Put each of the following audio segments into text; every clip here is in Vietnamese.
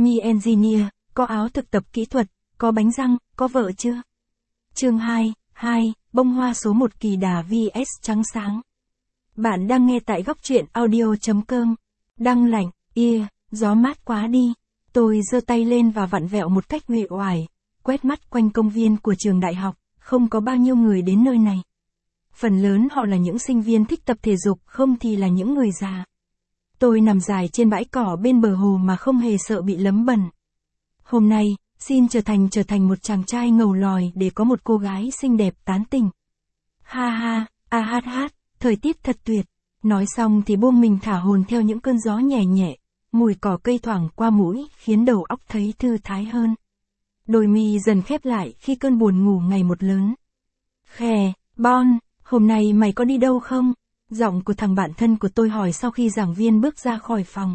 Mi Engineer, có áo thực tập kỹ thuật, có bánh răng, có vợ chưa? Chương 2, bông hoa số 1 kỳ đà vs trắng sáng. Bạn đang nghe tại góc truyện audio.com. Đang lạnh, gió mát quá đi. Tôi giơ tay lên và vặn vẹo một cách uể oải, quét mắt quanh công viên của trường đại học, không có bao nhiêu người đến nơi này. Phần lớn họ là những sinh viên thích tập thể dục, không thì là những người già. Tôi nằm dài trên bãi cỏ bên bờ hồ mà không hề sợ bị lấm bẩn. Hôm nay, xin trở thành một chàng trai ngầu lòi để có một cô gái xinh đẹp tán tỉnh. Ha ha, hát, thời tiết thật tuyệt. Nói xong thì buông mình thả hồn theo những cơn gió nhẹ nhẹ, mùi cỏ cây thoảng qua mũi khiến đầu óc thấy thư thái hơn. Đôi mi dần khép lại khi cơn buồn ngủ ngày một lớn. Khè, Bon, hôm nay mày có đi đâu không? Giọng của thằng bạn thân của tôi hỏi sau khi giảng viên bước ra khỏi phòng.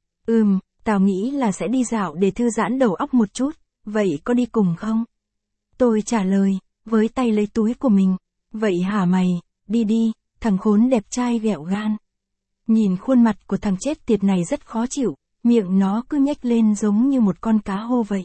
Tao nghĩ là sẽ đi dạo để thư giãn đầu óc một chút, vậy có đi cùng không? Tôi trả lời, với tay lấy túi của mình. Vậy hả mày, đi, thằng khốn đẹp trai ghẹo gan. Nhìn khuôn mặt của thằng chết tiệt này rất khó chịu, miệng nó cứ nhếch lên giống như một con cá hô vậy.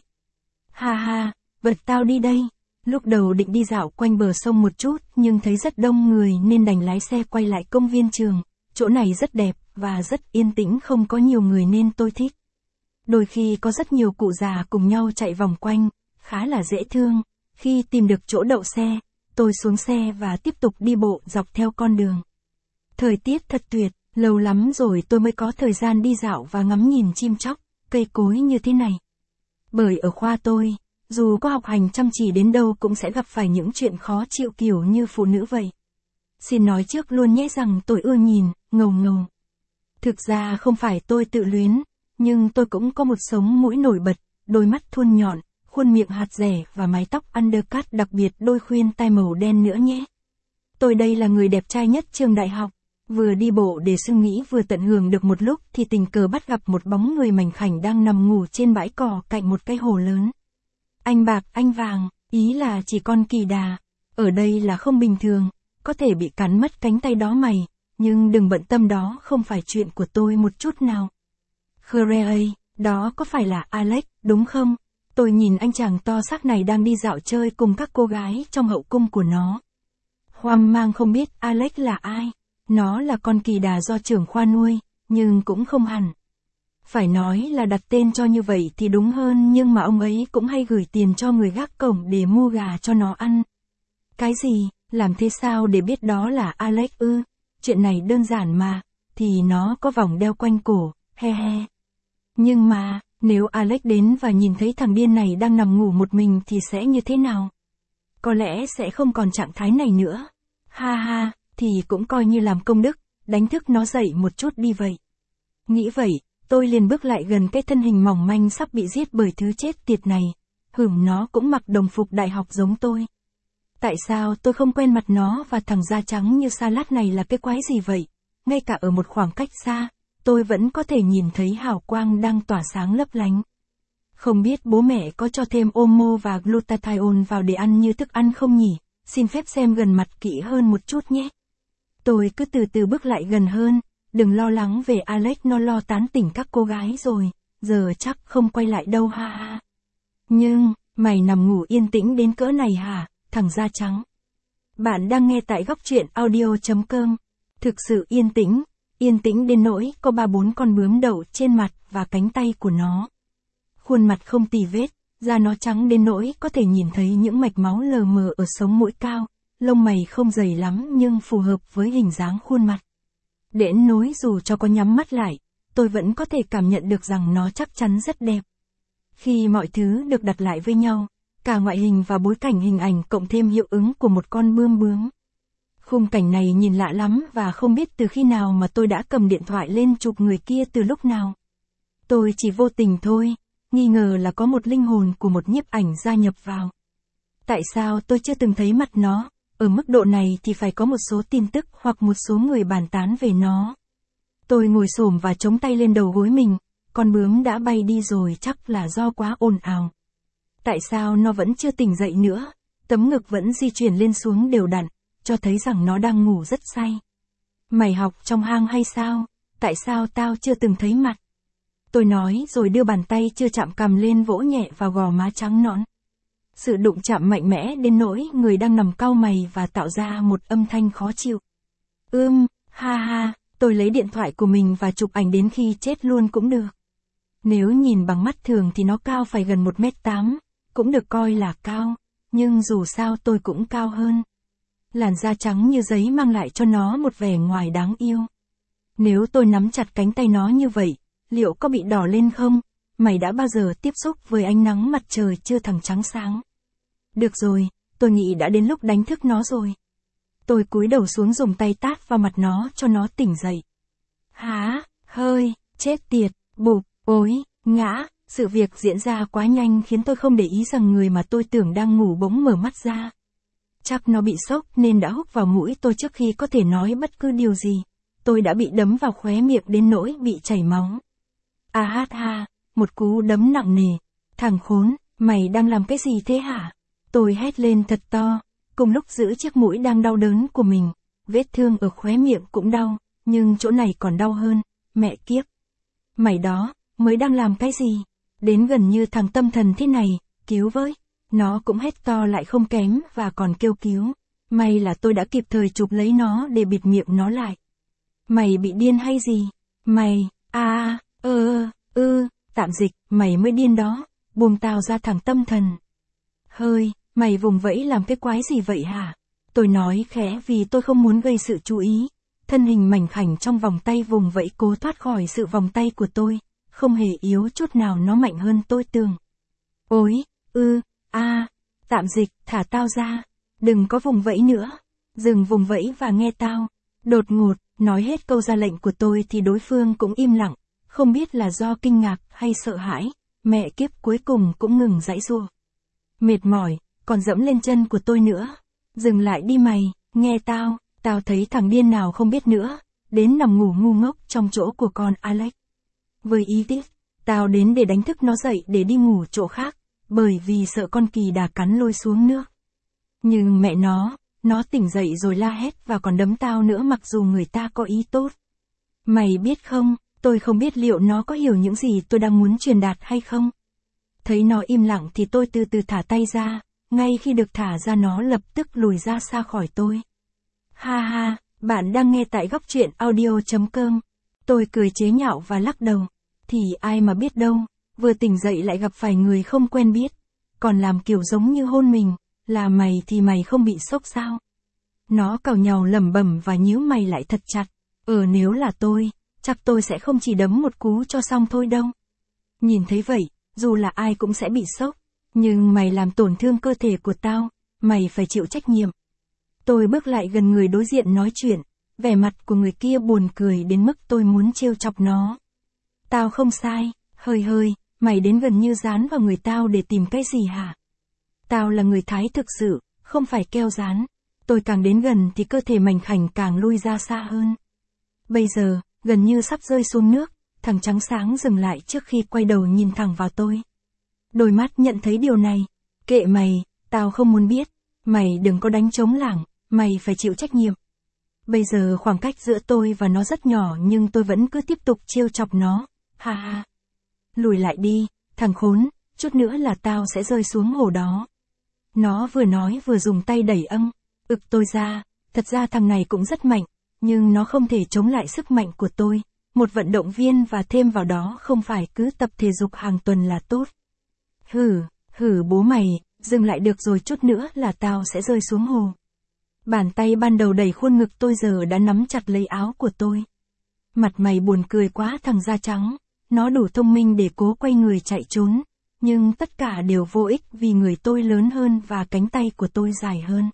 Ha, vật tao đi đây. Lúc đầu định đi dạo quanh bờ sông một chút nhưng thấy rất đông người nên đành lái xe quay lại công viên trường. Chỗ này rất đẹp và rất yên tĩnh, không có nhiều người nên tôi thích. Đôi khi có rất nhiều cụ già cùng nhau chạy vòng quanh, khá là dễ thương. Khi tìm được chỗ đậu xe, tôi xuống xe và tiếp tục đi bộ dọc theo con đường. Thời tiết thật tuyệt, lâu lắm rồi tôi mới có thời gian đi dạo và ngắm nhìn chim chóc, cây cối như thế này. Bởi ở khoa tôi, dù có học hành chăm chỉ đến đâu cũng sẽ gặp phải những chuyện khó chịu kiểu như phụ nữ vậy. Xin nói trước luôn nhé rằng tôi ưa nhìn, ngầu. Thực ra không phải tôi tự luyến, nhưng tôi cũng có một sống mũi nổi bật, đôi mắt thuôn nhọn, khuôn miệng hạt dẻ và mái tóc undercut, đặc biệt đôi khuyên tai màu đen nữa nhé. Tôi đây là người đẹp trai nhất trường đại học. Vừa đi bộ để suy nghĩ vừa tận hưởng được một lúc thì tình cờ bắt gặp một bóng người mảnh khảnh đang nằm ngủ trên bãi cỏ cạnh một cái hồ lớn. Anh bạc, anh vàng, ý là chỉ con kỳ đà. Ở đây là không bình thường, có thể bị cắn mất cánh tay đó mày, nhưng đừng bận tâm, đó không phải chuyện của tôi một chút nào. Hooray, đó có phải là Alex, đúng không? Tôi nhìn anh chàng to xác này đang đi dạo chơi cùng các cô gái trong hậu cung của nó. Hoang mang không biết Alex là ai. Nó là con kỳ đà do trưởng khoa nuôi, nhưng cũng không hẳn. Phải nói là đặt tên cho như vậy thì đúng hơn, nhưng mà ông ấy cũng hay gửi tiền cho người gác cổng để mua gà cho nó ăn. Cái gì, làm thế sao để biết đó là Alex ư? Chuyện này đơn giản mà, thì nó có vòng đeo quanh cổ, he. Nhưng mà, nếu Alex đến và nhìn thấy thằng điên này đang nằm ngủ một mình thì sẽ như thế nào? Có lẽ sẽ không còn trạng thái này nữa. Ha, thì cũng coi như làm công đức, đánh thức nó dậy một chút đi vậy. Nghĩ vậy, tôi liền bước lại gần cái thân hình mỏng manh sắp bị giết bởi thứ chết tiệt này. Nó cũng mặc đồng phục đại học giống tôi. Tại sao tôi không quen mặt nó, và thằng da trắng như salad này là cái quái gì vậy? Ngay cả ở một khoảng cách xa, tôi vẫn có thể nhìn thấy hào quang đang tỏa sáng lấp lánh. Không biết bố mẹ có cho thêm omo và glutathione vào để ăn như thức ăn không nhỉ? Xin phép xem gần mặt kỹ hơn một chút nhé. Tôi cứ từ từ bước lại gần hơn, đừng lo lắng về Alex, nó lo tán tỉnh các cô gái rồi, giờ chắc không quay lại đâu ha. Nhưng, mày nằm ngủ yên tĩnh đến cỡ này hả, thằng da trắng? Bạn đang nghe tại góc truyện audio.com. Thực sự yên tĩnh đến nỗi có 3-4 con bướm đậu trên mặt và cánh tay của nó. Khuôn mặt không tì vết, da nó trắng đến nỗi có thể nhìn thấy những mạch máu lờ mờ ở sống mũi cao. Lông mày không dày lắm nhưng phù hợp với hình dáng khuôn mặt. Đến nỗi dù cho có nhắm mắt lại, tôi vẫn có thể cảm nhận được rằng nó chắc chắn rất đẹp. Khi mọi thứ được đặt lại với nhau, cả ngoại hình và bối cảnh hình ảnh cộng thêm hiệu ứng của một con bướm. Khung cảnh này nhìn lạ lắm và không biết từ khi nào mà tôi đã cầm điện thoại lên chụp người kia từ lúc nào. Tôi chỉ vô tình thôi, nghi ngờ là có một linh hồn của một nhiếp ảnh gia nhập vào. Tại sao tôi chưa từng thấy mặt nó? Ở mức độ này thì phải có một số tin tức hoặc một số người bàn tán về nó. Tôi ngồi xổm và chống tay lên đầu gối mình, con bướm đã bay đi rồi, chắc là do quá ồn ào. Tại sao nó vẫn chưa tỉnh dậy nữa? Tấm ngực vẫn di chuyển lên xuống đều đặn, cho thấy rằng nó đang ngủ rất say. Mày học trong hang hay sao? Tại sao tao chưa từng thấy mặt? Tôi nói rồi đưa bàn tay chưa chạm cằm lên vỗ nhẹ vào gò má trắng nõn. Sự đụng chạm mạnh mẽ đến nỗi người đang nằm cau mày và tạo ra một âm thanh khó chịu. Ha ha, tôi lấy điện thoại của mình và chụp ảnh đến khi chết luôn cũng được. Nếu nhìn bằng mắt thường thì nó cao phải gần 1m8, cũng được coi là cao, nhưng dù sao tôi cũng cao hơn. Làn da trắng như giấy mang lại cho nó một vẻ ngoài đáng yêu. Nếu tôi nắm chặt cánh tay nó như vậy, liệu có bị đỏ lên không? Mày đã bao giờ tiếp xúc với ánh nắng mặt trời chưa thẳng trắng sáng? Được rồi, tôi nghĩ đã đến lúc đánh thức nó rồi. Tôi cúi đầu xuống dùng tay tát vào mặt nó cho nó tỉnh dậy. Há, hơi, chết tiệt, bụp, ối, ngã, sự việc diễn ra quá nhanh khiến tôi không để ý rằng người mà tôi tưởng đang ngủ bỗng mở mắt ra. Chắc nó bị sốc nên đã húc vào mũi tôi trước khi có thể nói bất cứ điều gì. Tôi đã bị đấm vào khóe miệng đến nỗi bị chảy máu. Ha, một cú đấm nặng nề. Thằng khốn, mày đang làm cái gì thế hả? Tôi hét lên thật to, cùng lúc giữ chiếc mũi đang đau đớn của mình. Vết thương ở khóe miệng cũng đau, nhưng chỗ này còn đau hơn, mẹ kiếp. Mày đó, mới đang làm cái gì? Đến gần như thằng tâm thần thế này, cứu với. Nó cũng hét to lại không kém và còn kêu cứu. May là tôi đã kịp thời chụp lấy nó để bịt miệng nó lại. Mày bị điên hay gì? Mày, tạm dịch, mày mới điên đó. Buông tao ra thằng tâm thần. Hơi, mày vùng vẫy làm cái quái gì vậy hả? Tôi nói khẽ vì tôi không muốn gây sự chú ý. Thân hình mảnh khảnh trong vòng tay vùng vẫy cố thoát khỏi sự vòng tay của tôi. Không hề yếu chút nào, nó mạnh hơn tôi tưởng. Ối, tạm dịch, thả tao ra. Đừng có vùng vẫy nữa. Dừng vùng vẫy và nghe tao. Đột ngột, nói hết câu ra lệnh của tôi thì đối phương cũng im lặng. Không biết là do kinh ngạc hay sợ hãi. Mẹ kiếp, cuối cùng cũng ngừng giãy giụa. Mệt mỏi, còn dẫm lên chân của tôi nữa. Dừng lại đi mày, nghe tao. Tao thấy thằng điên nào không biết nữa. Đến nằm ngủ ngu ngốc trong chỗ của con Alex. Với ý tiếc, tao đến để đánh thức nó dậy để đi ngủ chỗ khác. Bởi vì sợ con kỳ đà cắn lôi xuống nước. Nhưng mẹ nó tỉnh dậy rồi la hét và còn đấm tao nữa mặc dù người ta có ý tốt. Mày biết không, tôi không biết liệu nó có hiểu những gì tôi đang muốn truyền đạt hay không. Thấy nó im lặng thì tôi từ từ thả tay ra, ngay khi được thả ra nó lập tức lùi ra xa khỏi tôi. Ha, bạn đang nghe tại góc truyện audio.com. Tôi cười chế nhạo và lắc đầu. Thì ai mà biết đâu, vừa tỉnh dậy lại gặp phải người không quen biết. Còn làm kiểu giống như hôn mình, là mày thì mày không bị sốc sao? Nó càu nhàu lẩm bẩm và nhíu mày lại thật chặt. Nếu là tôi, chắc tôi sẽ không chỉ đấm một cú cho xong thôi đâu. Nhìn thấy vậy, dù là ai cũng sẽ bị sốc. Nhưng mày làm tổn thương cơ thể của tao, mày phải chịu trách nhiệm. Tôi bước lại gần người đối diện nói chuyện, vẻ mặt của người kia buồn cười đến mức tôi muốn trêu chọc nó. Tao không sai, hơi, mày đến gần như dán vào người tao để tìm cái gì hả? Tao là người Thái thực sự, không phải keo dán. Tôi càng đến gần thì cơ thể mảnh khảnh càng lui ra xa hơn. Bây giờ, gần như sắp rơi xuống nước, thằng trắng sáng dừng lại trước khi quay đầu nhìn thẳng vào tôi. Đôi mắt nhận thấy điều này. Kệ mày, tao không muốn biết. Mày đừng có đánh trống lảng, mày phải chịu trách nhiệm. Bây giờ khoảng cách giữa tôi và nó rất nhỏ nhưng tôi vẫn cứ tiếp tục trêu chọc nó. Ha. Lùi lại đi, thằng khốn, chút nữa là tao sẽ rơi xuống hồ đó. Nó vừa nói vừa dùng tay đẩy tôi ra. Thật ra thằng này cũng rất mạnh, nhưng nó không thể chống lại sức mạnh của tôi. Một vận động viên và thêm vào đó không phải cứ tập thể dục hàng tuần là tốt. Hử bố mày, dừng lại được rồi, chút nữa là tao sẽ rơi xuống hồ. Bàn tay ban đầu đẩy khuôn ngực tôi giờ đã nắm chặt lấy áo của tôi. Mặt mày buồn cười quá thằng da trắng. Nó đủ thông minh để cố quay người chạy trốn. Nhưng tất cả đều vô ích vì người tôi lớn hơn và cánh tay của tôi dài hơn.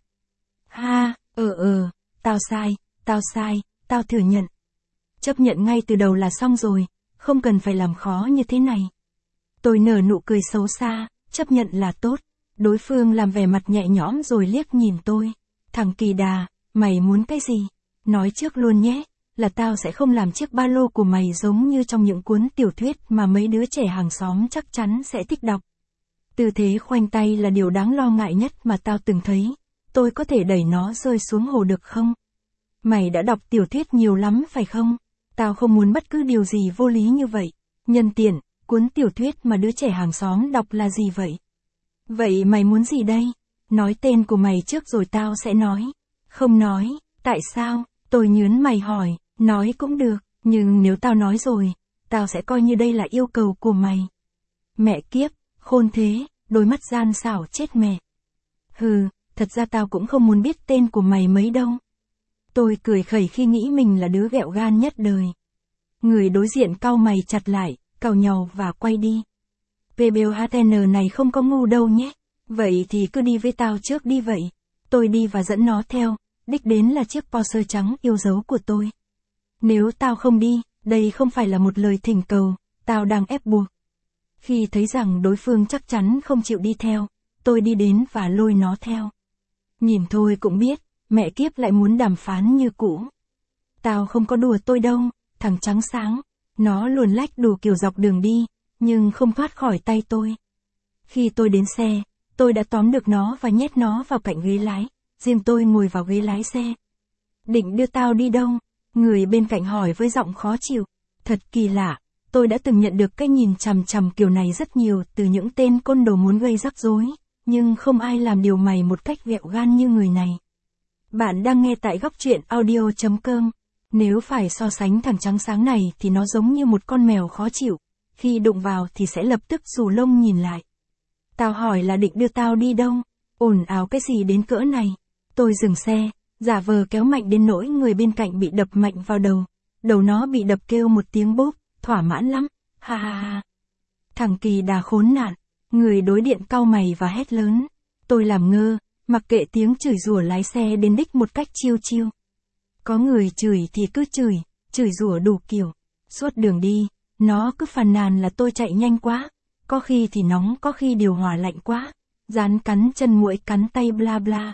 Tao sai, tao thừa nhận. Chấp nhận ngay từ đầu là xong rồi, không cần phải làm khó như thế này. Tôi nở nụ cười xấu xa, chấp nhận là tốt. Đối phương làm vẻ mặt nhẹ nhõm rồi liếc nhìn tôi. Thằng kỳ đà, mày muốn cái gì? Nói trước luôn nhé, là tao sẽ không làm chiếc ba lô của mày giống như trong những cuốn tiểu thuyết mà mấy đứa trẻ hàng xóm chắc chắn sẽ thích đọc. Tư thế khoanh tay là điều đáng lo ngại nhất mà tao từng thấy. Tôi có thể đẩy nó rơi xuống hồ được không? Mày đã đọc tiểu thuyết nhiều lắm phải không? Tao không muốn bất cứ điều gì vô lý như vậy. Nhân tiện, cuốn tiểu thuyết mà đứa trẻ hàng xóm đọc là gì vậy? Vậy mày muốn gì đây? Nói tên của mày trước rồi tao sẽ nói. Không nói, tại sao? Tôi nhớn mày hỏi, nói cũng được, nhưng nếu tao nói rồi, tao sẽ coi như đây là yêu cầu của mày. Mẹ kiếp, khôn thế, đôi mắt gian xảo chết mẹ. Hừ, thật ra tao cũng không muốn biết tên của mày mấy đâu. Tôi cười khẩy khi nghĩ mình là đứa ghẹo gan nhất đời. Người đối diện cau mày chặt lại, càu nhàu và quay đi. PBOHN này không có ngu đâu nhé. Vậy thì cứ đi với tao trước đi vậy. Tôi đi và dẫn nó theo, đích đến là chiếc Porsche trắng yêu dấu của tôi. Nếu tao không đi, đây không phải là một lời thỉnh cầu, tao đang ép buộc. Khi thấy rằng đối phương chắc chắn không chịu đi theo, tôi đi đến và lôi nó theo. Nhìn thôi cũng biết, mẹ kiếp lại muốn đàm phán như cũ. Tao không có đùa tôi đâu, thằng trắng sáng. Nó luồn lách đủ kiểu dọc đường đi, nhưng không thoát khỏi tay tôi. Khi tôi đến xe, tôi đã tóm được nó và nhét nó vào cạnh ghế lái, riêng tôi ngồi vào ghế lái xe. Định đưa tao đi đâu? Người bên cạnh hỏi với giọng khó chịu. Thật kỳ lạ, tôi đã từng nhận được cái nhìn chằm chằm kiểu này rất nhiều từ những tên côn đồ muốn gây rắc rối, nhưng không ai làm điều mày một cách ghẹo gan như người này. Bạn đang nghe tại góc truyện audio.com. Nếu phải so sánh thằng trắng sáng này thì nó giống như một con mèo khó chịu, khi đụng vào thì sẽ lập tức xù lông nhìn lại. Tao hỏi là định đưa tao đi đâu? Ồn ào cái gì đến cỡ này? Tôi dừng xe, giả vờ kéo mạnh đến nỗi người bên cạnh bị đập mạnh vào đầu. Đầu nó bị đập kêu một tiếng bốp, thỏa mãn lắm, ha ha ha. Thằng kỳ đà khốn nạn, người đối diện cau mày và hét lớn. Tôi làm ngơ, mặc kệ tiếng chửi rủa lái xe đến đích một cách chiêu chiêu. Có người chửi thì cứ chửi rủa đủ kiểu. Suốt đường đi, nó cứ phàn nàn là tôi chạy nhanh quá. Có khi thì nóng, có khi điều hòa lạnh quá. Rán cắn chân muỗi cắn tay bla bla.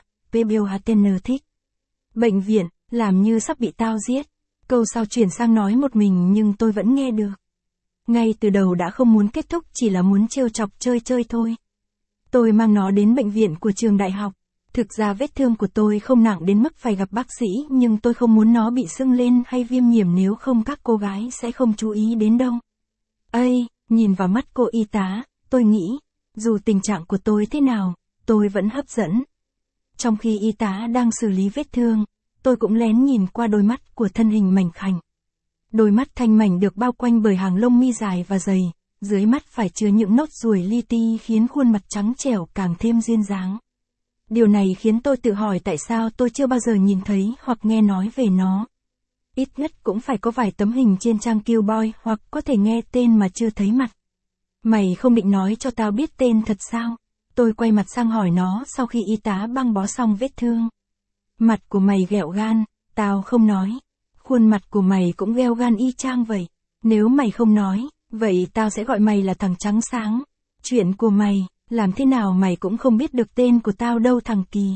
PBOHN thích. Bệnh viện, làm như sắp bị tao giết. Câu sau chuyển sang nói một mình nhưng tôi vẫn nghe được. Ngay từ đầu đã không muốn kết thúc, chỉ là muốn trêu chọc chơi chơi thôi. Tôi mang nó đến bệnh viện của trường đại học. Thực ra vết thương của tôi không nặng đến mức phải gặp bác sĩ, nhưng tôi không muốn nó bị sưng lên hay viêm nhiễm, nếu không các cô gái sẽ không chú ý đến đâu. Ây, nhìn vào mắt cô y tá, tôi nghĩ, dù tình trạng của tôi thế nào, tôi vẫn hấp dẫn. Trong khi y tá đang xử lý vết thương, tôi cũng lén nhìn qua đôi mắt của thân hình mảnh khảnh. Đôi mắt thanh mảnh được bao quanh bởi hàng lông mi dài và dày, dưới mắt phải chứa những nốt ruồi li ti khiến khuôn mặt trắng trẻo càng thêm duyên dáng. Điều này khiến tôi tự hỏi tại sao tôi chưa bao giờ nhìn thấy hoặc nghe nói về nó. Ít nhất cũng phải có vài tấm hình trên trang Killboy hoặc có thể nghe tên mà chưa thấy mặt. Mày không định nói cho tao biết tên thật sao? Tôi quay mặt sang hỏi nó sau khi y tá băng bó xong vết thương. Mặt của mày ghẹo gan, tao không nói. Khuôn mặt của mày cũng gheo gan y chang vậy. Nếu mày không nói, vậy tao sẽ gọi mày là thằng trắng sáng. Chuyện của mày, làm thế nào mày cũng không biết được tên của tao đâu thằng Kỳ.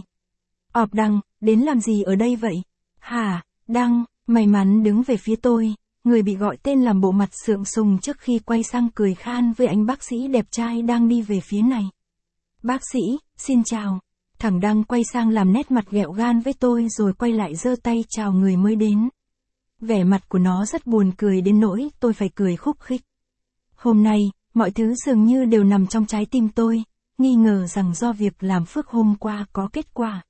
Ọp Đăng, đến làm gì ở đây vậy? Hả, Đăng, may mắn đứng về phía tôi, người bị gọi tên làm bộ mặt sượng sùng trước khi quay sang cười khan với anh bác sĩ đẹp trai đang đi về phía này. Bác sĩ, xin chào. Thằng Đăng quay sang làm nét mặt ghẹo gan với tôi rồi quay lại giơ tay chào người mới đến. Vẻ mặt của nó rất buồn cười đến nỗi tôi phải cười khúc khích. Hôm nay, mọi thứ dường như đều nằm trong trái tim tôi, nghi ngờ rằng do việc làm phước hôm qua có kết quả.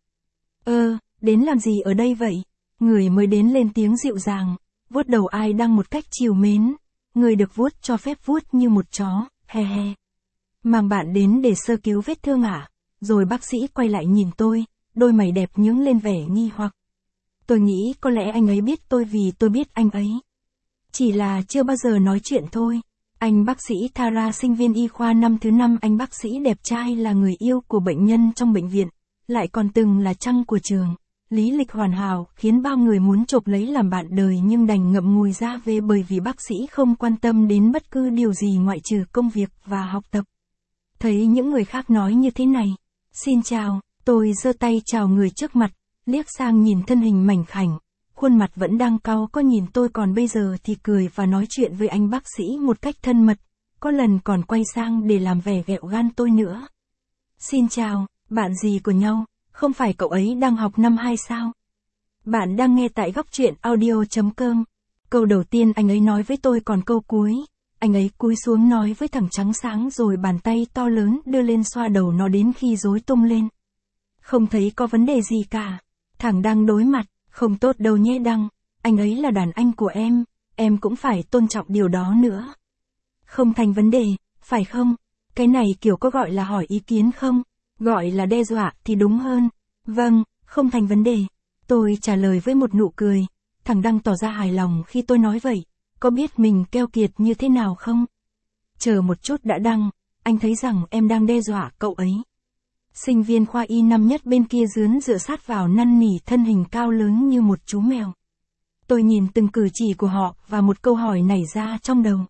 Đến làm gì ở đây vậy? Người mới đến lên tiếng dịu dàng, vuốt đầu ai Đăng một cách trìu mến. Người được vuốt cho phép vuốt như một chó, he he. Mang bạn đến để sơ cứu vết thương à? Rồi bác sĩ quay lại nhìn tôi, đôi mày đẹp nhướng lên vẻ nghi hoặc. Tôi nghĩ có lẽ anh ấy biết tôi vì tôi biết anh ấy. Chỉ là chưa bao giờ nói chuyện thôi. Anh bác sĩ Thara, sinh viên y khoa năm thứ 5, anh bác sĩ đẹp trai là người yêu của bệnh nhân trong bệnh viện, lại còn từng là trăng của trường. Lý lịch hoàn hảo, khiến bao người muốn chộp lấy làm bạn đời nhưng đành ngậm ngùi ra về bởi vì bác sĩ không quan tâm đến bất cứ điều gì ngoại trừ công việc và học tập. Thấy những người khác nói như thế này. Xin chào, tôi giơ tay chào người trước mặt, liếc sang nhìn thân hình mảnh khảnh. Khuôn mặt vẫn đang cau có nhìn tôi, còn bây giờ thì cười và nói chuyện với anh bác sĩ một cách thân mật, có lần còn quay sang để làm vẻ ghẹo gan tôi nữa. Xin chào, bạn gì của nhau, không phải cậu ấy đang học năm 2 sao? Bạn đang nghe tại góc truyện audio.com. Câu đầu tiên anh ấy nói với tôi, còn câu cuối, Anh ấy cúi xuống nói với thằng trắng sáng rồi bàn tay to lớn đưa lên xoa đầu nó đến khi rối tung lên. Không thấy có vấn đề gì cả. Thằng Đăng đối mặt, không tốt đâu nhé Đăng, anh ấy là đàn anh của em cũng phải tôn trọng điều đó nữa. Không thành vấn đề, phải không? Cái này kiểu có gọi là hỏi ý kiến không? Gọi là đe dọa thì đúng hơn. Vâng, không thành vấn đề. Tôi trả lời với một nụ cười. Thằng Đăng tỏ ra hài lòng khi tôi nói vậy. Có biết mình keo kiệt như thế nào không? Chờ một chút đã Đăng, anh thấy rằng em đang đe dọa cậu ấy. Sinh viên khoa Y năm nhất bên kia dướn dựa sát vào năn nỉ thân hình cao lớn như một chú mèo. Tôi nhìn từng cử chỉ của họ và một câu hỏi nảy ra trong đầu.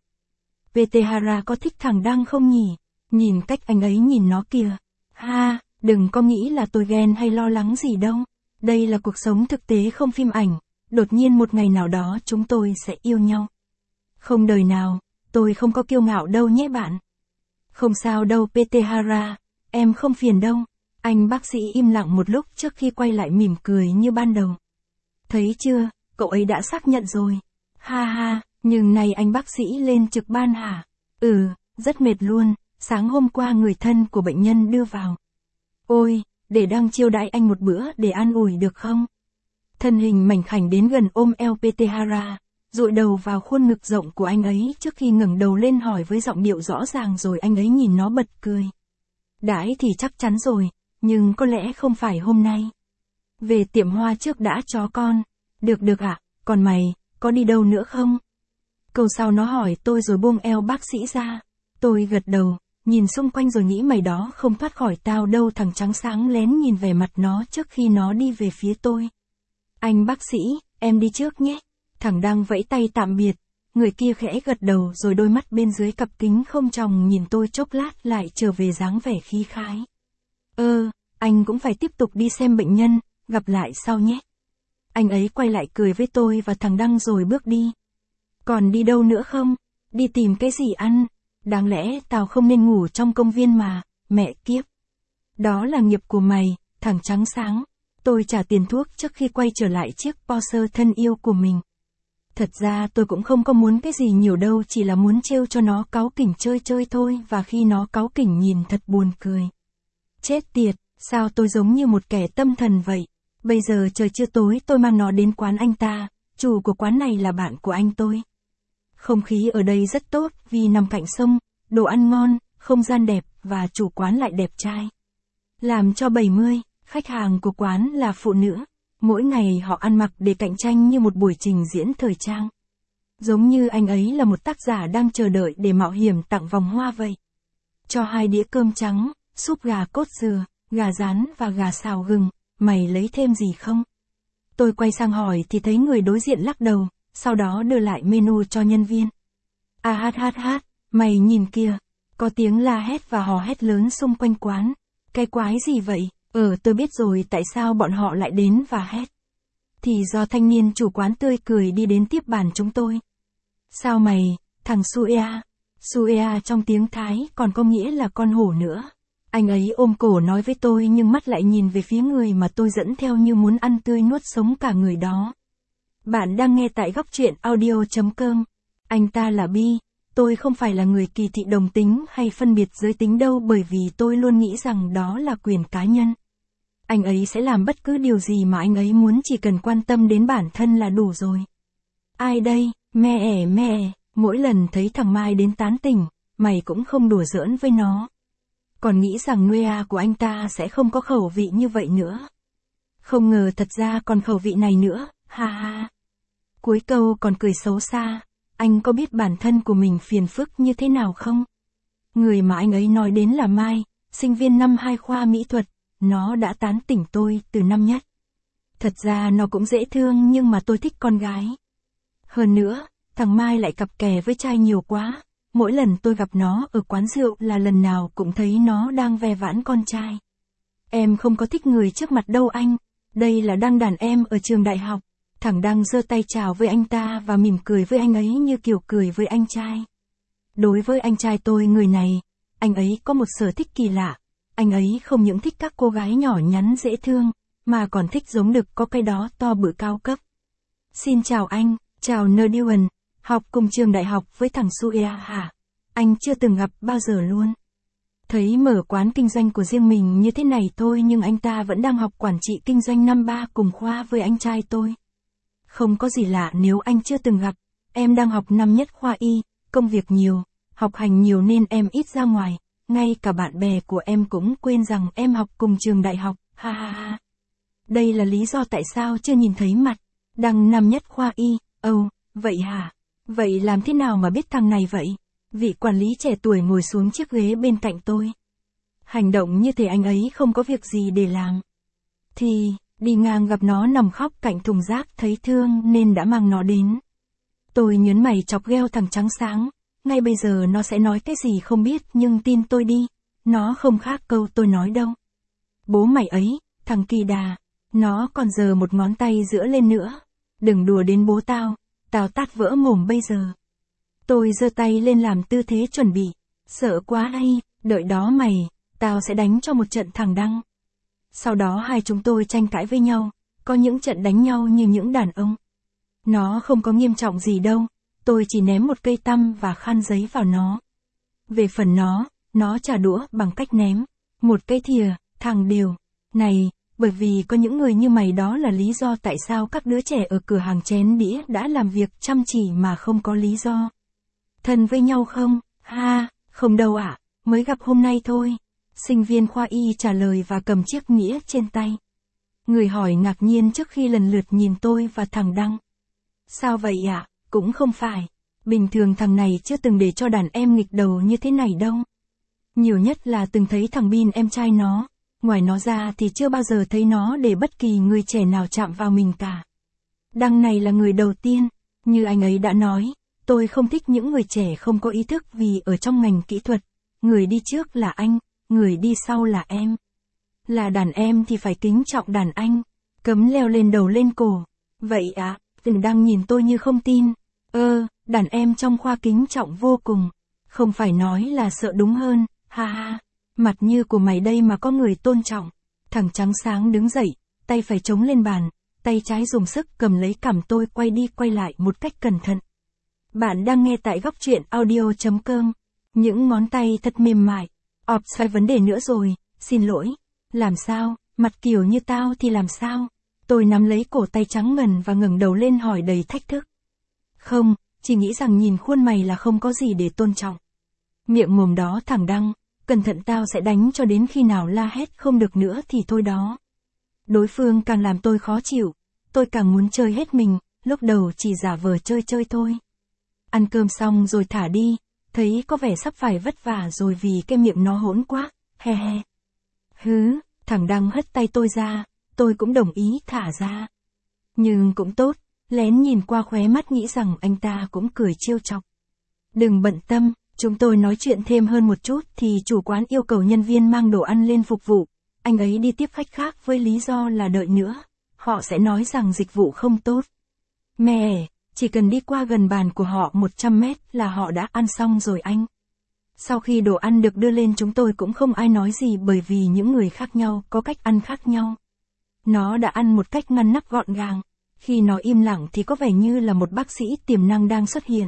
Petehara có thích thằng Đăng không nhỉ? Nhìn cách anh ấy nhìn nó kìa. Ha, đừng có nghĩ là tôi ghen hay lo lắng gì đâu. Đây là cuộc sống thực tế không phim ảnh. Đột nhiên một ngày nào đó chúng tôi sẽ yêu nhau. Không đời nào, tôi không có kiêu ngạo đâu nhé bạn. Không sao đâu Petehara, em không phiền đâu. Anh bác sĩ im lặng một lúc trước khi quay lại mỉm cười như ban đầu. Thấy chưa, cậu ấy đã xác nhận rồi. Ha ha, nhưng này anh bác sĩ lên trực ban hả? Ừ, rất mệt luôn, sáng hôm qua người thân của bệnh nhân đưa vào. Ôi, để Đăng chiêu đãi anh một bữa để an ủi được không? Thân hình mảnh khảnh đến gần ôm eo Petehara, dụi đầu vào khuôn ngực rộng của anh ấy trước khi ngẩng đầu lên hỏi với giọng điệu rõ ràng rồi anh ấy nhìn nó bật cười. Đãi thì chắc chắn rồi, nhưng có lẽ không phải hôm nay. Về tiệm hoa trước đã chó con. Được ạ, còn mày, có đi đâu nữa không? Câu sau nó hỏi tôi rồi buông eo bác sĩ ra. Tôi gật đầu, nhìn xung quanh rồi nghĩ mày đó không thoát khỏi tao đâu. Thằng trắng sáng lén nhìn về mặt nó trước khi nó đi về phía tôi. Anh bác sĩ, em đi trước nhé. Thằng Đăng vẫy tay tạm biệt. Người kia khẽ gật đầu rồi đôi mắt bên dưới cặp kính không tròng nhìn tôi chốc lát lại trở về dáng vẻ khí khái. Anh cũng phải tiếp tục đi xem bệnh nhân, gặp lại sau nhé. Anh ấy quay lại cười với tôi và thằng Đăng rồi bước đi. Còn đi đâu nữa không? Đi tìm cái gì ăn? Đáng lẽ tao không nên ngủ trong công viên mà, mẹ kiếp. Đó là nghiệp của mày, thằng trắng sáng. Tôi trả tiền thuốc trước khi quay trở lại chiếc Porsche thân yêu của mình. Thật ra tôi cũng không có muốn cái gì nhiều đâu, chỉ là muốn trêu cho nó cáu kỉnh chơi thôi, và khi nó cáu kỉnh nhìn thật buồn cười. Chết tiệt, sao tôi giống như một kẻ tâm thần vậy? Bây giờ trời chưa tối tôi mang nó đến quán anh ta, chủ của quán này là bạn của anh tôi. Không khí ở đây rất tốt vì nằm cạnh sông, đồ ăn ngon, không gian đẹp và chủ quán lại đẹp trai. Làm cho 70, khách hàng của quán là phụ nữ. Mỗi ngày họ ăn mặc để cạnh tranh như một buổi trình diễn thời trang. Giống như anh ấy là một tác giả đang chờ đợi để mạo hiểm tặng vòng hoa vậy. Cho 2 đĩa cơm trắng, súp gà cốt dừa, gà rán và gà xào gừng, mày lấy thêm gì không? Tôi quay sang hỏi thì thấy người đối diện lắc đầu, sau đó đưa lại menu cho nhân viên. Hát, mày nhìn kìa, có tiếng la hét và hò hét lớn xung quanh quán. Cái quái gì vậy? Tôi biết rồi tại sao bọn họ lại đến và hét. Thì do thanh niên chủ quán tươi cười đi đến tiếp bàn chúng tôi. Sao mày, thằng Suea? Suea trong tiếng Thái còn có nghĩa là con hổ nữa. Anh ấy ôm cổ nói với tôi nhưng mắt lại nhìn về phía người mà tôi dẫn theo như muốn ăn tươi nuốt sống cả người đó. Bạn đang nghe tại góc truyện audio.com. Anh ta là Bi. Tôi không phải là người kỳ thị đồng tính hay phân biệt giới tính đâu, bởi vì tôi luôn nghĩ rằng đó là quyền cá nhân. Anh ấy sẽ làm bất cứ điều gì mà anh ấy muốn, chỉ cần quan tâm đến bản thân là đủ rồi. Ai đây, mẹ, mỗi lần thấy thằng Mai đến tán tỉnh, mày cũng không đùa giỡn với nó. Còn nghĩ rằng Nuea của anh ta sẽ không có khẩu vị như vậy nữa. Không ngờ thật ra còn khẩu vị này nữa, ha ha. Cuối câu còn cười xấu xa. Anh có biết bản thân của mình phiền phức như thế nào không? Người mà anh ấy nói đến là Mai, sinh viên năm 2 khoa mỹ thuật. Nó đã tán tỉnh tôi từ năm nhất. Thật ra nó cũng dễ thương nhưng mà tôi thích con gái. Hơn nữa, thằng Mai lại cặp kè với trai nhiều quá. Mỗi lần tôi gặp nó ở quán rượu là lần nào cũng thấy nó đang ve vãn con trai. Em không có thích người trước mặt đâu anh. Đây là Đăng đàn em ở trường đại học. Thằng Đăng giơ tay chào với anh ta và mỉm cười với anh ấy như kiểu cười với anh trai. Đối với anh trai tôi người này, anh ấy có một sở thích kỳ lạ. Anh ấy không những thích các cô gái nhỏ nhắn dễ thương, mà còn thích giống đực có cái đó to bự cao cấp. Xin chào anh, chào Nerdiwan, Học cùng trường đại học với thằng Suya hả? Anh chưa từng gặp bao giờ luôn. Thấy mở quán kinh doanh của riêng mình như thế này thôi nhưng anh ta vẫn đang học quản trị kinh doanh năm 3 cùng khoa với anh trai tôi. Không có gì lạ nếu anh chưa từng gặp. Em đang học năm nhất khoa y, công việc nhiều, học hành nhiều nên em ít ra ngoài. Ngay cả bạn bè của em cũng quên rằng em học cùng trường đại học, ha ha ha. Đây là lý do tại sao chưa nhìn thấy mặt. Đăng năm nhất khoa y, vậy hả? Vậy làm thế nào mà biết thằng này vậy? Vị quản lý trẻ tuổi ngồi xuống chiếc ghế bên cạnh tôi. Hành động như thế anh ấy không có việc gì để làm. Thì, đi ngang gặp nó nằm khóc cạnh thùng rác thấy thương nên đã mang nó đến. Tôi nhớn mày chọc ghẹo thằng trắng sáng. Ngay bây giờ nó sẽ nói cái gì không biết nhưng tin tôi đi. Nó không khác câu tôi nói đâu. Bố mày ấy, thằng kỳ đà. Nó còn giơ một ngón tay giữa lên nữa. Đừng đùa đến bố tao. Tao tát vỡ mồm bây giờ. Tôi giơ tay lên làm tư thế chuẩn bị. Sợ quá đây, đợi đó mày. Tao sẽ đánh cho một trận thằng Đăng. Sau đó hai chúng tôi tranh cãi với nhau. Có những trận đánh nhau như những đàn ông. Nó không có nghiêm trọng gì đâu. Tôi chỉ ném một cây tăm và khăn giấy vào nó. Về phần nó trả đũa bằng cách ném một cái thìa, thằng đều. Này, bởi vì có những người như mày đó là lý do tại sao các đứa trẻ ở cửa hàng chén đĩa đã làm việc chăm chỉ mà không có lý do. Thân với nhau không? Ha, không đâu ạ, mới gặp hôm nay thôi. Sinh viên khoa y trả lời và cầm chiếc nghĩa trên tay. Người hỏi ngạc nhiên trước khi lần lượt nhìn tôi và thằng Đăng. Sao vậy ạ? Cũng không phải. Bình thường thằng này chưa từng để cho đàn em nghịch đầu như thế này đâu. Nhiều nhất là từng thấy thằng Bin em trai nó. Ngoài nó ra thì chưa bao giờ thấy nó để bất kỳ người trẻ nào chạm vào mình cả. Đăng này là người đầu tiên. Như anh ấy đã nói, tôi không thích những người trẻ không có ý thức vì ở trong ngành kỹ thuật, người đi trước là anh, người đi sau là em. Là đàn em thì phải kính trọng đàn anh, cấm leo lên đầu lên cổ. Vậy ạ, Từng Đăng nhìn tôi như không tin. Đàn em trong khoa kính trọng vô cùng. Không phải nói là sợ đúng hơn, ha ha. Mặt như của mày đây mà có người tôn trọng. Thằng trắng sáng đứng dậy, tay phải chống lên bàn, tay trái dùng sức cầm lấy cằm tôi quay đi quay lại một cách cẩn thận. Bạn đang nghe tại góc truyện audio.com. Những ngón tay thật mềm mại. Sai vấn đề nữa rồi, xin lỗi. Làm sao, mặt kiểu như tao thì làm sao? Tôi nắm lấy cổ tay trắng ngần và ngẩng đầu lên hỏi đầy thách thức. Không, chỉ nghĩ rằng nhìn khuôn mày là không có gì để tôn trọng. Miệng mồm đó thằng Đăng, cẩn thận tao sẽ đánh cho đến khi nào la hét không được nữa thì thôi đó. Đối phương càng làm tôi khó chịu, tôi càng muốn chơi hết mình, lúc đầu chỉ giả vờ chơi chơi thôi. Ăn cơm xong rồi thả đi, thấy có vẻ sắp phải vất vả rồi vì cái miệng nó hỗn quá, he he. Thằng Đăng hất tay tôi ra, tôi cũng đồng ý thả ra. Nhưng cũng tốt, lén nhìn qua khóe mắt nghĩ rằng anh ta cũng cười trêu chọc. Đừng bận tâm, chúng tôi nói chuyện thêm hơn một chút thì chủ quán yêu cầu nhân viên mang đồ ăn lên phục vụ. Anh ấy đi tiếp khách khác với lý do là đợi nữa. Họ sẽ nói rằng dịch vụ không tốt. Mẹ, chỉ cần đi qua gần bàn của họ 100 mét là họ đã ăn xong rồi anh. Sau khi đồ ăn được đưa lên chúng tôi cũng không ai nói gì bởi vì những người khác nhau có cách ăn khác nhau. Nó đã ăn một cách ngăn nắp gọn gàng. Khi nó im lặng thì có vẻ như là một bác sĩ tiềm năng đang xuất hiện.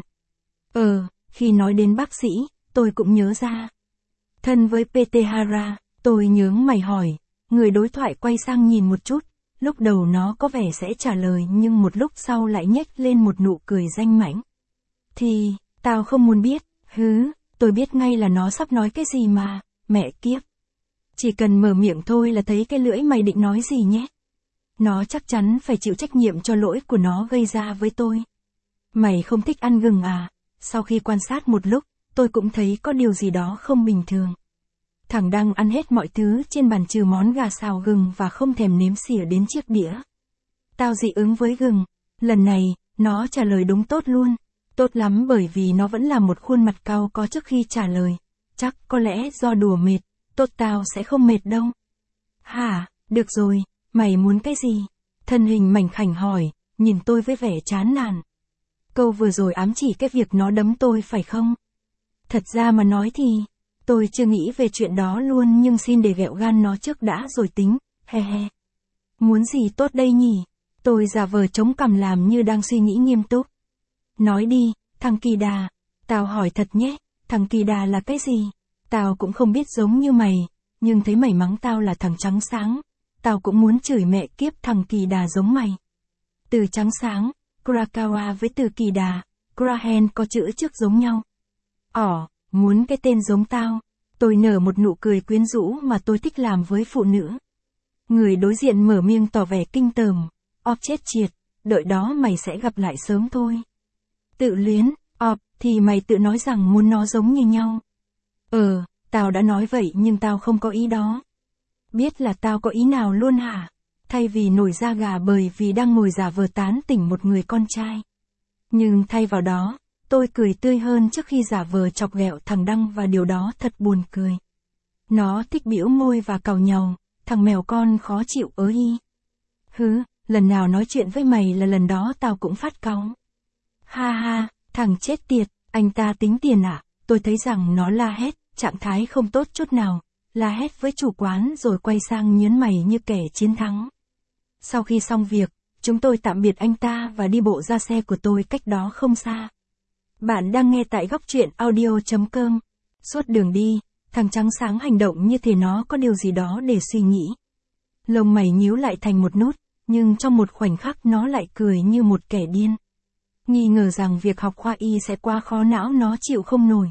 Khi nói đến bác sĩ, tôi cũng nhớ ra. Thân với PT Hara, tôi nhướng mày hỏi. Người đối thoại quay sang nhìn một chút. Lúc đầu nó có vẻ sẽ trả lời nhưng một lúc sau lại nhếch lên một nụ cười danh mãnh. Thì, tao không muốn biết. Tôi biết ngay là nó sắp nói cái gì mà, mẹ kiếp. Chỉ cần mở miệng thôi là thấy cái lưỡi mày định nói gì nhé. Nó chắc chắn phải chịu trách nhiệm cho lỗi của nó gây ra với tôi. Mày không thích ăn gừng à? Sau khi quan sát một lúc, tôi cũng thấy có điều gì đó không bình thường. Thằng Đăng ăn hết mọi thứ trên bàn trừ món gà xào gừng và không thèm nếm xỉa đến chiếc đĩa. Tao dị ứng với gừng. Lần này, nó trả lời đúng tốt luôn. Tốt lắm bởi vì nó vẫn là một khuôn mặt cau có trước khi trả lời. Chắc có lẽ do đùa mệt, tốt tao sẽ không mệt đâu. Hả, được rồi, mày muốn cái gì? Thân hình mảnh khảnh hỏi, nhìn tôi với vẻ chán nản. Câu vừa rồi ám chỉ cái việc nó đấm tôi phải không? Thật ra mà nói thì, tôi chưa nghĩ về chuyện đó luôn nhưng xin để ghẹo gan nó trước đã rồi tính, he he. Muốn gì tốt đây nhỉ? Tôi giả vờ chống cằm làm như đang suy nghĩ nghiêm túc. Nói đi, Thằng kỳ đà. Tao hỏi thật nhé, thằng kỳ đà là cái gì? Tao cũng không biết giống như mày, nhưng thấy mày mắng tao là thằng trắng sáng. Tao cũng muốn chửi mẹ kiếp thằng kỳ đà giống mày. Từ trắng sáng, Kurakawa với từ kỳ đà, Kurahen có chữ trước giống nhau. Muốn cái tên giống tao. Tôi nở một nụ cười quyến rũ mà tôi thích làm với phụ nữ. Người đối diện mở miệng tỏ vẻ kinh tởm. Chết triệt, đợi đó mày sẽ gặp lại sớm thôi. Tự luyến, thì mày tự nói rằng muốn nó giống như nhau. Tao đã nói vậy nhưng tao không có ý đó. Biết là tao có ý nào luôn hả? Thay vì nổi da gà bởi vì đang ngồi giả vờ tán tỉnh một người con trai. Nhưng thay vào đó, tôi cười tươi hơn trước khi giả vờ chọc ghẹo thằng Đăng và điều đó thật buồn cười. Nó thích bĩu môi và càu nhàu, thằng mèo con khó chịu lần nào nói chuyện với mày là lần đó tao cũng phát cáu. Ha, thằng chết tiệt, anh ta tính tiền à? Tôi thấy rằng nó la hét, trạng thái không tốt chút nào, la hét với chủ quán rồi quay sang nhớn mày như kẻ chiến thắng. Sau khi xong việc, chúng tôi tạm biệt anh ta và đi bộ ra xe của tôi cách đó không xa. Bạn đang nghe tại góc truyện audio.com. Suốt đường đi, thằng trắng sáng hành động như thể nó có điều gì đó để suy nghĩ. Lông mày nhíu lại thành một nút, nhưng trong một khoảnh khắc nó lại cười như một kẻ điên. Nghi ngờ rằng việc học khoa y sẽ quá khó não nó chịu không nổi.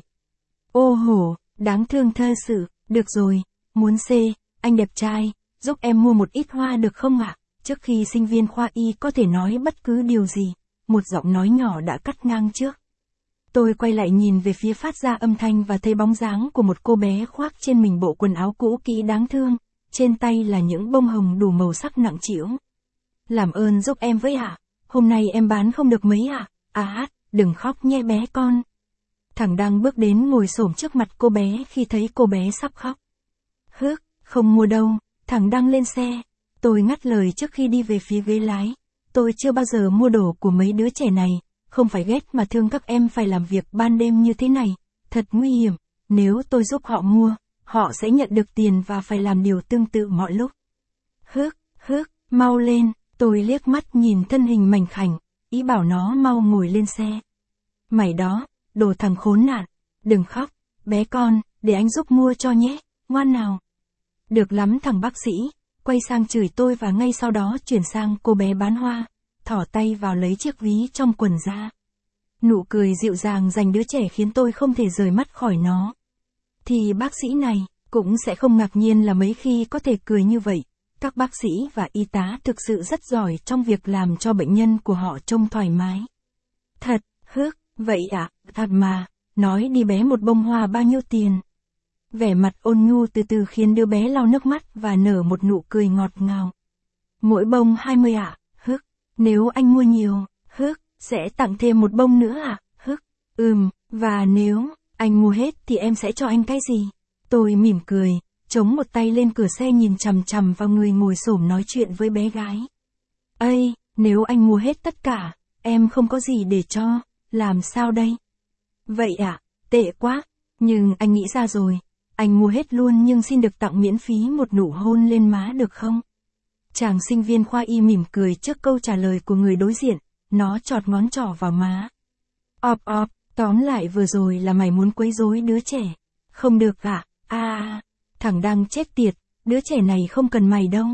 Đáng thương thơ sự, được rồi, muốn anh đẹp trai, giúp em mua một ít hoa được không ạ? Trước khi sinh viên khoa y có thể nói bất cứ điều gì, một giọng nói nhỏ đã cắt ngang trước. Tôi quay lại nhìn về phía phát ra âm thanh và thấy bóng dáng của một cô bé khoác trên mình bộ quần áo cũ kỹ đáng thương, trên tay là những bông hồng đủ màu sắc nặng trĩu. Làm ơn giúp em với ạ, hôm nay em bán không được mấy ạ. Đừng khóc nhé bé con. Thằng Đăng bước đến ngồi xổm trước mặt cô bé khi thấy cô bé sắp khóc. Không mua đâu, thằng Đăng lên xe. Tôi ngắt lời trước khi đi về phía ghế lái. Tôi chưa bao giờ mua đồ của mấy đứa trẻ này, không phải ghét mà thương các em phải làm việc ban đêm như thế này, thật nguy hiểm, nếu tôi giúp họ mua, họ sẽ nhận được tiền và phải làm điều tương tự mọi lúc. Mau lên, tôi liếc mắt nhìn thân hình mảnh khảnh, ý bảo nó mau ngồi lên xe. Mày đó, đồ thằng khốn nạn, đừng khóc, bé con, để anh giúp mua cho nhé, ngoan nào. Được lắm thằng bác sĩ, quay sang chửi tôi và ngay sau đó chuyển sang cô bé bán hoa, thỏ tay vào lấy chiếc ví trong quần ra. Nụ cười dịu dàng dành đứa trẻ khiến tôi không thể rời mắt khỏi nó. Thì bác sĩ này, cũng sẽ không ngạc nhiên là mấy khi có thể cười như vậy. Các bác sĩ và y tá thực sự rất giỏi trong việc làm cho bệnh nhân của họ trông thoải mái. Thật, vậy ạ, thật mà, nói đi bé một bông hoa bao nhiêu tiền? Vẻ mặt ôn nhu từ từ khiến đứa bé lau nước mắt và nở một nụ cười ngọt ngào. Mỗi bông 20 ạ, nếu anh mua nhiều, sẽ tặng thêm một bông nữa ạ, và nếu anh mua hết thì em sẽ cho anh cái gì? Tôi mỉm cười, chống một tay lên cửa xe nhìn chằm chằm vào người ngồi xổm nói chuyện với bé gái. Nếu anh mua hết tất cả, em không có gì để cho, làm sao đây? Vậy ạ, tệ quá, nhưng anh nghĩ ra rồi, anh mua hết luôn nhưng xin được tặng miễn phí một nụ hôn lên má được không? Chàng sinh viên khoa y mỉm cười trước câu trả lời của người đối diện, nó chọt ngón trỏ vào má. Tóm lại vừa rồi là mày muốn quấy rối đứa trẻ. Không được ạ, thằng Đăng chết tiệt, đứa trẻ này không cần mày đâu.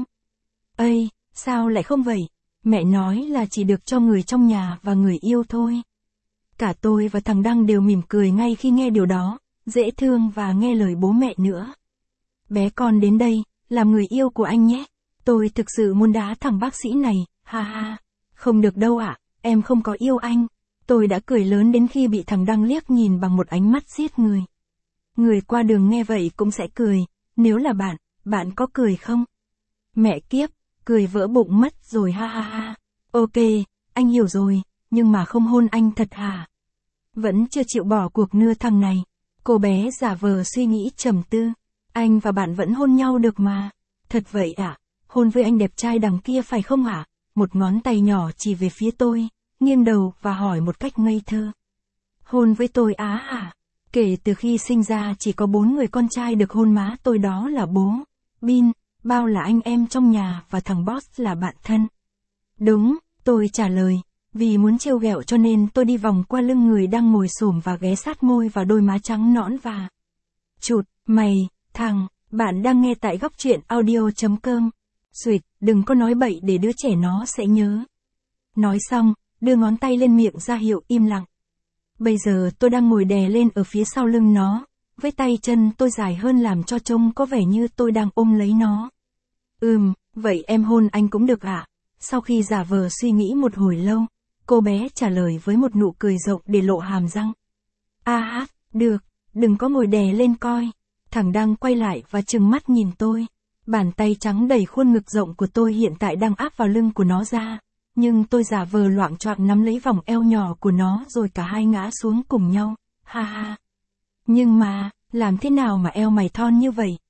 Sao lại không vậy? Mẹ nói là chỉ được cho người trong nhà và người yêu thôi. Cả tôi và thằng Đăng đều mỉm cười ngay khi nghe điều đó, dễ thương và nghe lời bố mẹ nữa. Bé con đến đây, làm người yêu của anh nhé. Tôi thực sự muốn đá thằng bác sĩ này, Không được đâu ạ, em không có yêu anh. Tôi đã cười lớn đến khi bị thằng Đăng liếc nhìn bằng một ánh mắt giết người. Người qua đường nghe vậy cũng sẽ cười, nếu là bạn có cười không? Mẹ kiếp, cười vỡ bụng mất rồi Ok, anh hiểu rồi, nhưng mà không hôn anh thật hả? Vẫn chưa chịu bỏ cuộc nưa thằng này. Cô bé giả vờ suy nghĩ trầm tư. Anh và bạn vẫn hôn nhau được mà. Thật vậy ạ? Hôn với anh đẹp trai đằng kia phải không ạ? Một ngón tay nhỏ chỉ về phía tôi, nghiêng đầu và hỏi một cách ngây thơ. Hôn với tôi hả? Kể từ khi sinh ra chỉ có 4 người con trai được hôn má tôi, đó là bố, Bin, Bao là anh em trong nhà và thằng Boss là bạn thân. Đúng, tôi trả lời, Vì muốn trêu ghẹo cho nên tôi đi vòng qua lưng người đang ngồi xổm và ghé sát môi vào đôi má trắng nõn và chụt, mày, thằng, bạn đang nghe tại góc truyện audio.com. Xuyệt, đừng có nói bậy để đứa trẻ nó sẽ nhớ. Nói xong, đưa ngón tay lên miệng ra hiệu im lặng. Bây giờ tôi đang ngồi đè lên ở phía sau lưng nó, với tay chân tôi dài hơn làm cho trông có vẻ như tôi đang ôm lấy nó. Vậy em hôn anh cũng được ạ? Sau khi giả vờ suy nghĩ một hồi lâu, cô bé trả lời với một nụ cười rộng để lộ hàm răng. Được, đừng có ngồi đè lên coi. Thằng Đăng quay lại và trừng mắt nhìn tôi. Bàn tay trắng đầy khuôn ngực rộng của tôi hiện tại đang áp vào lưng của nó ra. Nhưng tôi giả vờ loạng choạng nắm lấy vòng eo nhỏ của nó rồi cả hai ngã xuống cùng nhau. Ha ha. Nhưng mà, làm thế nào mà eo mày thon như vậy?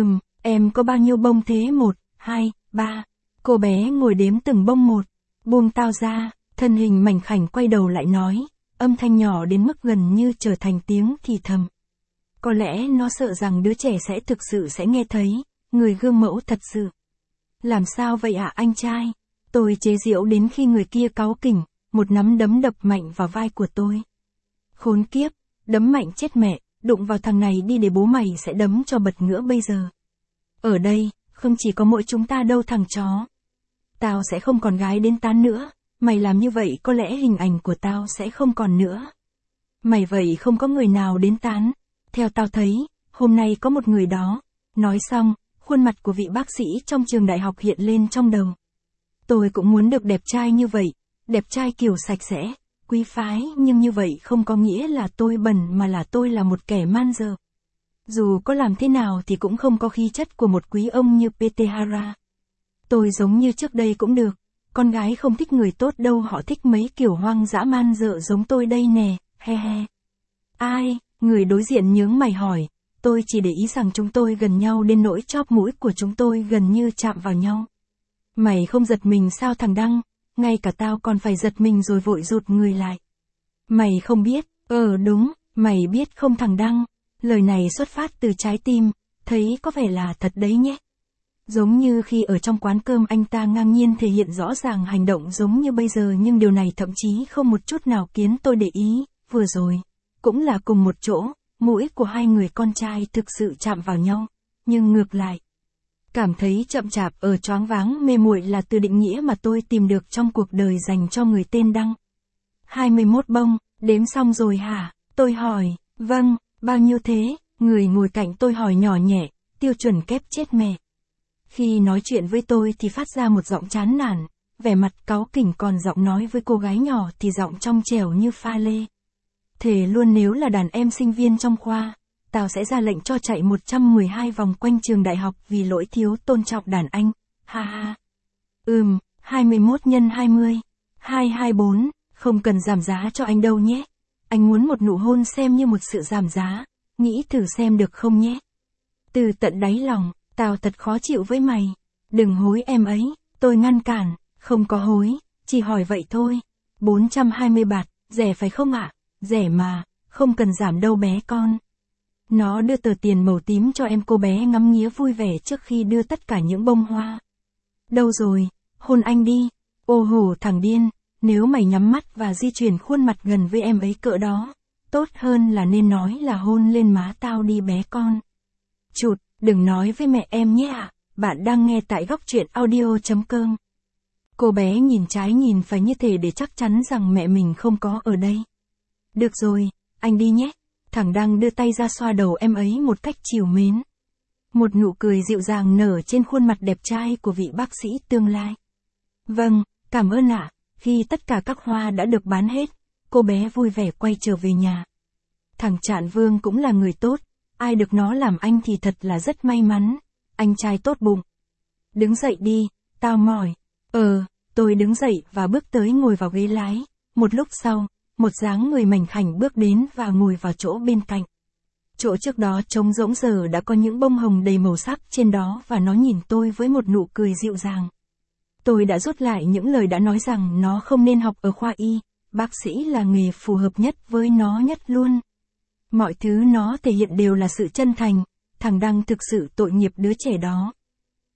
Em có bao nhiêu bông thế? 1, 2, 3. Cô bé ngồi đếm từng bông một. Buông tao ra, thân hình mảnh khảnh quay đầu lại nói, âm thanh nhỏ đến mức gần như trở thành tiếng thì thầm. Có lẽ nó sợ rằng đứa trẻ sẽ thực sự sẽ nghe thấy, người gương mẫu thật sự. Làm sao vậy ạ anh trai? Tôi chế giễu đến khi người kia cáu kỉnh, một nắm đấm đập mạnh vào vai của tôi. Khốn kiếp, đấm mạnh chết mẹ, đụng vào thằng này đi để bố mày sẽ đấm cho bật ngửa bây giờ. Ở đây, không chỉ có mỗi chúng ta đâu thằng chó. Tao sẽ không còn gái đến tán nữa, mày làm như vậy có lẽ hình ảnh của tao sẽ không còn nữa. Mày vậy không có người nào đến tán. Theo tao thấy, hôm nay có một người đó. Nói xong, khuôn mặt của vị bác sĩ trong trường đại học hiện lên trong đầu. Tôi cũng muốn được đẹp trai như vậy, đẹp trai kiểu sạch sẽ, quý phái, nhưng như vậy không có nghĩa là tôi bẩn mà là tôi là một kẻ man dợ. Dù có làm thế nào thì cũng không có khí chất của một quý ông như Petehara. Tôi giống như trước đây cũng được, con gái không thích người tốt đâu, họ thích mấy kiểu hoang dã man dợ giống tôi đây nè, he he. Ai? Người đối diện nhướng mày hỏi, tôi chỉ để ý rằng chúng tôi gần nhau đến nỗi chóp mũi của chúng tôi gần như chạm vào nhau. Mày không giật mình sao thằng Đăng? Ngay cả tao còn phải giật mình rồi vội rụt người lại. Mày không biết, đúng, mày biết không thằng Đăng? Lời này xuất phát từ trái tim, thấy có vẻ là thật đấy nhé. Giống như khi ở trong quán cơm anh ta ngang nhiên thể hiện rõ ràng hành động giống như bây giờ, nhưng điều này thậm chí không một chút nào khiến tôi để ý, vừa rồi. Cũng là cùng một chỗ, mũi của hai người con trai thực sự chạm vào nhau, nhưng ngược lại. Cảm thấy chậm chạp ở choáng váng mê muội là từ định nghĩa mà tôi tìm được trong cuộc đời dành cho người tên Đăng. 21 bông, đếm xong rồi hả? Tôi hỏi, vâng, bao nhiêu thế? Người ngồi cạnh tôi hỏi nhỏ nhẹ, tiêu chuẩn kép chết mẹ. Khi nói chuyện với tôi thì phát ra một giọng chán nản, vẻ mặt cáu kỉnh, còn giọng nói với cô gái nhỏ thì giọng trong trẻo như pha lê. Thề luôn nếu là đàn em sinh viên trong khoa, tao sẽ ra lệnh cho chạy 112 vòng quanh trường đại học vì lỗi thiếu tôn trọng đàn anh, ha ha. 21 x 20, 224, không cần giảm giá cho anh đâu nhé. Anh muốn một nụ hôn xem như một sự giảm giá, nghĩ thử xem được không nhé. Từ tận đáy lòng, tao thật khó chịu với mày. Đừng hối em ấy, tôi ngăn cản, không có hối, chỉ hỏi vậy thôi. 420 bạt, rẻ phải không ạ? Rẻ mà, không cần giảm đâu bé con. Nó đưa tờ tiền màu tím cho em, cô bé ngắm nghía vui vẻ trước khi đưa tất cả những bông hoa. Đâu rồi, hôn anh đi. Ô hổ thằng điên, nếu mày nhắm mắt và di chuyển khuôn mặt gần với em ấy cỡ đó, tốt hơn là nên nói là hôn lên má tao đi bé con. Chụt, đừng nói với mẹ em nhé ạ. Bạn đang nghe tại góc truyện audio.com. Cô bé nhìn trái nhìn phải như thể để chắc chắn rằng mẹ mình không có ở đây. Được rồi, anh đi nhé. Thằng Đăng đưa tay ra xoa đầu em ấy một cách trìu mến. Một nụ cười dịu dàng nở trên khuôn mặt đẹp trai của vị bác sĩ tương lai. Vâng, cảm ơn ạ. Khi tất cả các hoa đã được bán hết, cô bé vui vẻ quay trở về nhà. Thằng Trạn Vương cũng là người tốt, ai được nó làm anh thì thật là rất may mắn. Anh trai tốt bụng. Đứng dậy đi, tao mỏi. Tôi đứng dậy và bước tới ngồi vào ghế lái. Một lúc sau, một dáng người mảnh khảnh bước đến và ngồi vào chỗ bên cạnh. Chỗ trước đó trống rỗng giờ đã có những bông hồng đầy màu sắc trên đó và nó nhìn tôi với một nụ cười dịu dàng. Tôi đã rút lại những lời đã nói rằng nó không nên học ở khoa y, bác sĩ là nghề phù hợp nhất với nó nhất luôn. Mọi thứ nó thể hiện đều là sự chân thành, thằng Đăng thực sự tội nghiệp đứa trẻ đó.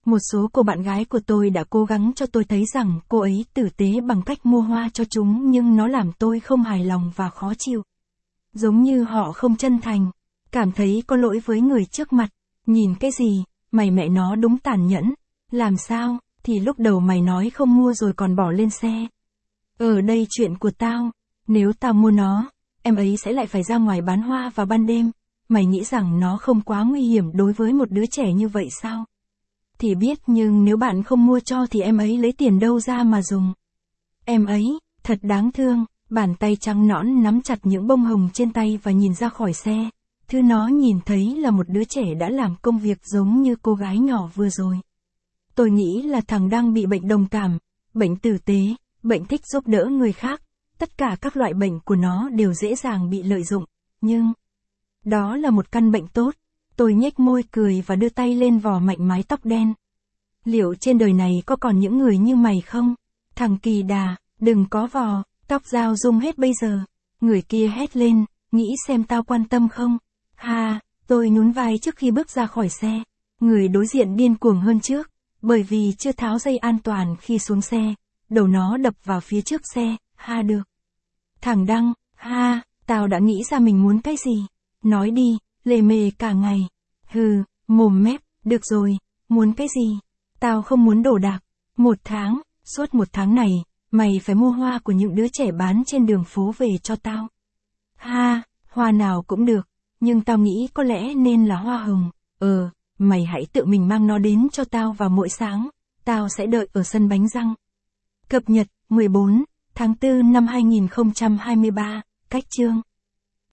Một số cô bạn gái của tôi đã cố gắng cho tôi thấy rằng cô ấy tử tế bằng cách mua hoa cho chúng, nhưng nó làm tôi không hài lòng và khó chịu. Giống như họ không chân thành, cảm thấy có lỗi với người trước mặt. Nhìn cái gì, mày mẹ nó đúng tàn nhẫn. Làm sao, thì lúc đầu mày nói không mua rồi còn bỏ lên xe. Ở đây chuyện của tao, nếu tao mua nó, em ấy sẽ lại phải ra ngoài bán hoa vào ban đêm. Mày nghĩ rằng nó không quá nguy hiểm đối với một đứa trẻ như vậy sao? Thì biết, nhưng nếu bạn không mua cho thì em ấy lấy tiền đâu ra mà dùng. Em ấy, thật đáng thương, bàn tay trắng nõn nắm chặt những bông hồng trên tay và nhìn ra khỏi xe. Thứ nó nhìn thấy là một đứa trẻ đã làm công việc giống như cô gái nhỏ vừa rồi. Tôi nghĩ là thằng đang bị bệnh đồng cảm, bệnh tử tế, bệnh thích giúp đỡ người khác. Tất cả các loại bệnh của nó đều dễ dàng bị lợi dụng, nhưng đó là một căn bệnh tốt. Tôi nhếch môi cười và đưa tay lên vò mạnh mái tóc đen. Liệu trên đời này có còn những người như mày không? Thằng kỳ đà, đừng có vò, tóc dao rung hết bây giờ. Người kia hét lên, nghĩ xem tao quan tâm không? Ha, tôi nhún vai trước khi bước ra khỏi xe. Người đối diện điên cuồng hơn trước, bởi vì chưa tháo dây an toàn khi xuống xe. Đầu nó đập vào phía trước xe, ha được. Thằng Đăng, ha, tao đã nghĩ ra mình muốn cái gì. Nói đi, lề mề cả ngày. Hừ, mồm mép, được rồi, muốn cái gì? Tao không muốn đồ đạc. 1 tháng, suốt 1 tháng này, mày phải mua hoa của những đứa trẻ bán trên đường phố về cho tao. Ha, hoa nào cũng được, nhưng tao nghĩ có lẽ nên là hoa hồng. Mày hãy tự mình mang nó đến cho tao vào mỗi sáng, tao sẽ đợi ở sân bánh răng. Cập nhật, 14 tháng 4 năm 2023, cách chương.